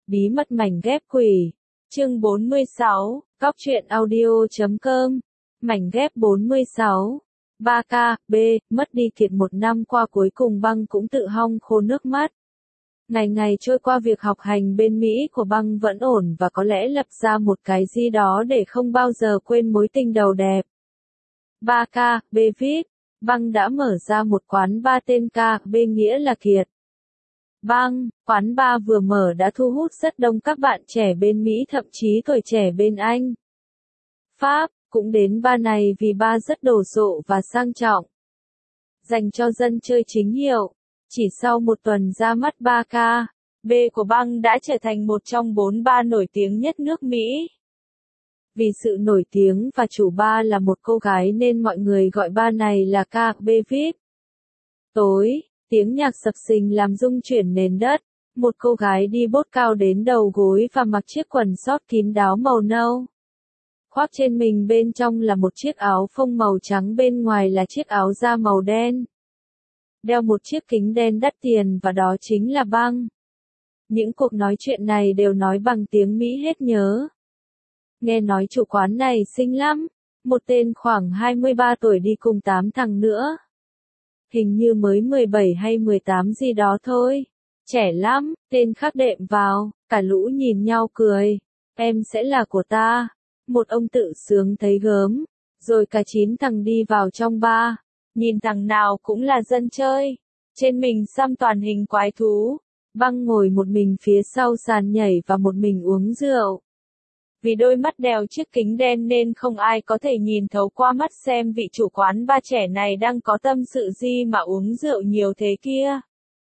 Bí mật mảnh ghép quỷ. Chương 46, Cóc truyện audio.com. Mảnh ghép 46. 3K, B, mất đi Kiệt một năm qua cuối cùng Băng cũng tự hong khô nước mắt. Ngày ngày trôi qua việc học hành bên Mỹ của Băng vẫn ổn và có lẽ lập ra một cái gì đó để không bao giờ quên mối tình đầu đẹp. 3K, B viết, Băng đã mở ra một quán bar tên K, B nghĩa là Kiệt. Băng, quán bar vừa mở đã thu hút rất đông các bạn trẻ bên Mỹ thậm chí tuổi trẻ bên Anh. Pháp, cũng đến bar này vì bar rất đồ sộ và sang trọng. Dành cho dân chơi chính hiệu. Chỉ sau một tuần ra mắt 3K, B của Băng đã trở thành một trong 4 bar nổi tiếng nhất nước Mỹ. Vì sự nổi tiếng và chủ bar là một cô gái nên mọi người gọi bar này là K, B VIP. Tối, tiếng nhạc sập sình làm rung chuyển nền đất. Một cô gái đi bốt cao đến đầu gối và mặc chiếc quần sót kín đáo màu nâu. Khoác trên mình bên trong là một chiếc áo phông màu trắng, bên ngoài là chiếc áo da màu đen. Đeo một chiếc kính đen đắt tiền và đó chính là Băng. Những cuộc nói chuyện này đều nói bằng tiếng Mỹ hết nhớ. Nghe nói chủ quán này xinh lắm, một tên khoảng 23 tuổi đi cùng 8 thằng nữa. Hình như mới 17 hay 18 gì đó thôi. Trẻ lắm, tên khác đệm vào, cả lũ nhìn nhau cười. Em sẽ là của ta. Một ông tự sướng thấy gớm. Rồi cả 9 thằng đi vào trong bar. Nhìn thằng nào cũng là dân chơi. Trên mình xăm toàn hình quái thú. Băng ngồi một mình phía sau sàn nhảy và một mình uống rượu. Vì đôi mắt đeo chiếc kính đen nên không ai có thể nhìn thấu qua mắt xem vị chủ quán bar trẻ này đang có tâm sự gì mà uống rượu nhiều thế kia.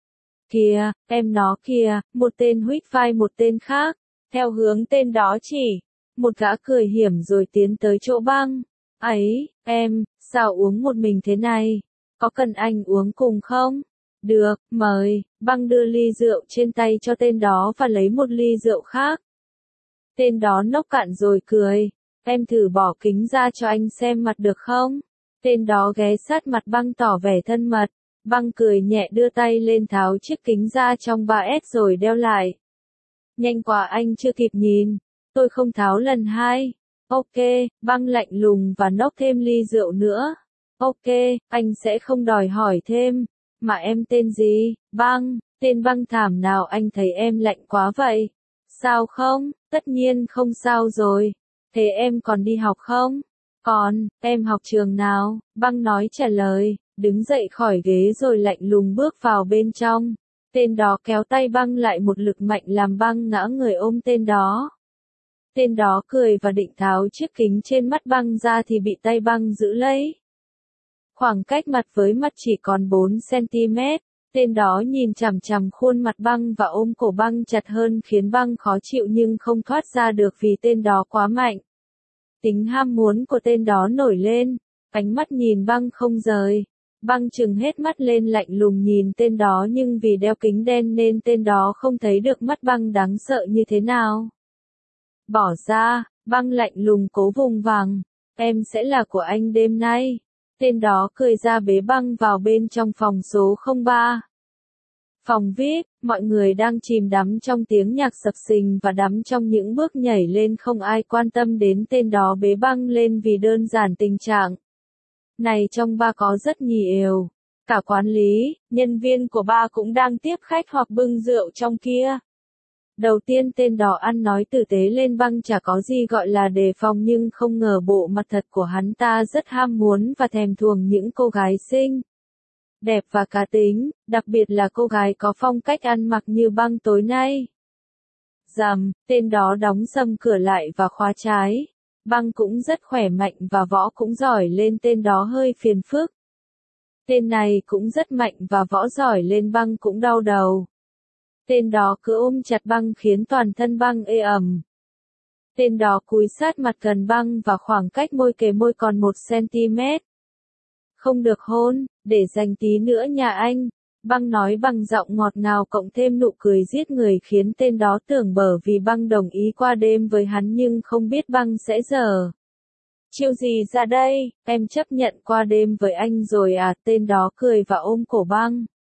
Kìa, em nó kìa, một tên huých vai một tên khác, theo hướng tên đó chỉ. Một gã cười hiểm rồi tiến tới chỗ Băng. Ấy, em, sao uống một mình thế này? Có cần anh uống cùng không? Được, mời. Băng đưa ly rượu trên tay cho tên đó và lấy một ly rượu khác. Tên đó nốc cạn rồi cười. Em thử bỏ kính ra cho anh xem mặt được không? Tên đó ghé sát mặt Băng tỏ vẻ thân mật. Băng cười nhẹ đưa tay lên tháo chiếc kính ra trong 3S rồi đeo lại. Nhanh quá anh chưa kịp nhìn. Tôi không tháo lần hai. Ok, Băng lạnh lùng và nốc thêm ly rượu nữa. Ok, anh sẽ không đòi hỏi thêm. Mà em tên gì? Băng, tên Băng thảm nào anh thấy em lạnh quá vậy? Sao không? Tất nhiên không sao rồi. Thế em còn đi học không? Còn, em học trường nào? Băng nói trả lời, đứng dậy khỏi ghế rồi lạnh lùng bước vào bên trong. Tên đó kéo tay Băng lại một lực mạnh làm Băng ngã người ôm tên đó. Tên đó cười và định tháo chiếc kính trên mắt Băng ra thì bị tay Băng giữ lấy. Khoảng cách mặt với mặt chỉ còn 4 cm. Tên đó nhìn chằm chằm khuôn mặt Băng và ôm cổ Băng chặt hơn khiến Băng khó chịu nhưng không thoát ra được vì tên đó quá mạnh. Tính ham muốn của tên đó nổi lên, ánh mắt nhìn Băng không rời. Băng trừng hết mắt lên lạnh lùng nhìn tên đó nhưng vì đeo kính đen nên tên đó không thấy được mắt Băng đáng sợ như thế nào. Bỏ ra, Băng lạnh lùng cố vùng vằng. Em sẽ là của anh đêm nay. Tên đó cười ra bế Băng vào bên trong phòng số 03. Phòng VIP, mọi người đang chìm đắm trong tiếng nhạc sập sình và đắm trong những bước nhảy lên, không ai quan tâm đến tên đó bế Băng lên vì đơn giản tình trạng này trong bar có rất nhiều. Cả quản lý, nhân viên của bar cũng đang tiếp khách hoặc bưng rượu trong kia. Đầu tiên tên đó ăn nói tử tế lên Băng chả có gì gọi là đề phòng nhưng không ngờ bộ mặt thật của hắn ta rất ham muốn và thèm thuồng những cô gái xinh đẹp và cá tính, đặc biệt là cô gái có phong cách ăn mặc như Băng tối nay. Rầm, tên đó đóng sầm cửa lại và khóa trái. Băng cũng rất khỏe mạnh và võ cũng giỏi lên, tên đó hơi phiền phức. Tên này cũng rất mạnh và võ giỏi lên, Băng cũng đau đầu. Tên đó cứ ôm chặt Băng khiến toàn thân Băng ê ẩm. Tên đó cúi sát mặt gần Băng và khoảng cách môi kề môi còn 1 cm. Không được hôn, để dành tí nữa nhà anh. Băng nói bằng giọng ngọt ngào cộng thêm nụ cười giết người khiến tên đó tưởng bở vì Băng đồng ý qua đêm với hắn nhưng không biết Băng sẽ giở chiêu gì ra đây. Em chấp nhận qua đêm với anh rồi à? Tên đó cười và ôm cổ Băng.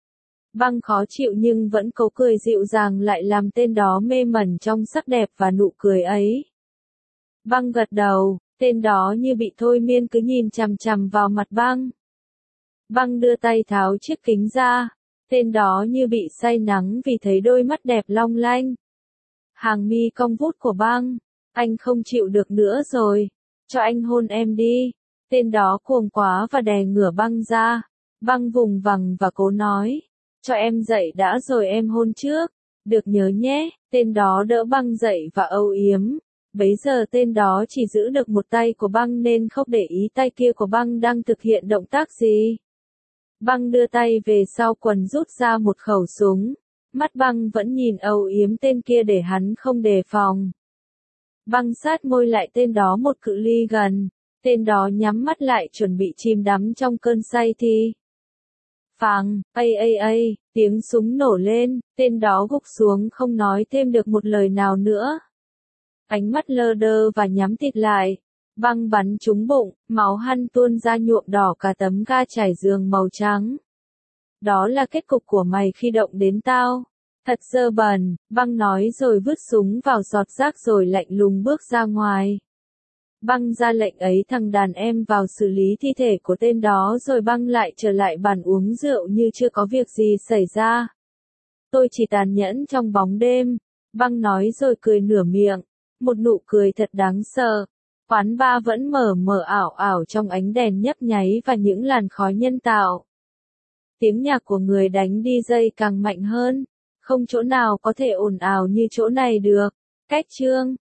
Băng khó chịu nhưng vẫn cố cười dịu dàng lại làm tên đó mê mẩn trong sắc đẹp và nụ cười ấy. Băng gật đầu, tên đó như bị thôi miên cứ nhìn chằm chằm vào mặt băng. Băng đưa tay tháo chiếc kính ra, tên đó như bị say nắng vì thấy đôi mắt đẹp long lanh. Hàng mi cong vút của băng, anh không chịu được nữa rồi, cho anh hôn em đi. Tên đó cuồng quá và đè ngửa băng ra. Băng vùng vằng và cố nói, cho em dậy đã rồi em hôn trước. Được nhớ nhé, tên đó đỡ băng dậy và âu yếm. Bấy giờ tên đó chỉ giữ được một tay của băng nên không để ý tay kia của băng đang thực hiện động tác gì. Băng đưa tay về sau quần rút ra một khẩu súng. Mắt băng vẫn nhìn âu yếm tên kia để hắn không đề phòng. Băng sát môi lại tên đó một cự ly gần. Tên đó nhắm mắt lại chuẩn bị chìm đắm trong cơn say thì. Phàng, tiếng súng nổ lên, tên đó gục xuống không nói thêm được một lời nào nữa. Ánh mắt lơ đơ và nhắm tịt lại. Băng bắn trúng bụng, máu hăn tuôn ra nhuộm đỏ cả tấm ga trải giường màu trắng. Đó là kết cục của mày khi động đến tao. Thật dơ bẩn, băng nói rồi vứt súng vào giọt rác rồi lạnh lùng bước ra ngoài. Băng ra lệnh ấy thằng đàn em vào xử lý thi thể của tên đó rồi băng lại trở lại bàn uống rượu như chưa có việc gì xảy ra. Tôi chỉ tàn nhẫn trong bóng đêm, băng nói rồi cười nửa miệng, một nụ cười thật đáng sợ. Quán bar vẫn mờ mờ ảo ảo trong ánh đèn nhấp nháy và những làn khói nhân tạo. Tiếng nhạc của người đánh DJ càng mạnh hơn, không chỗ nào có thể ồn ào như chỗ này được. Cách chương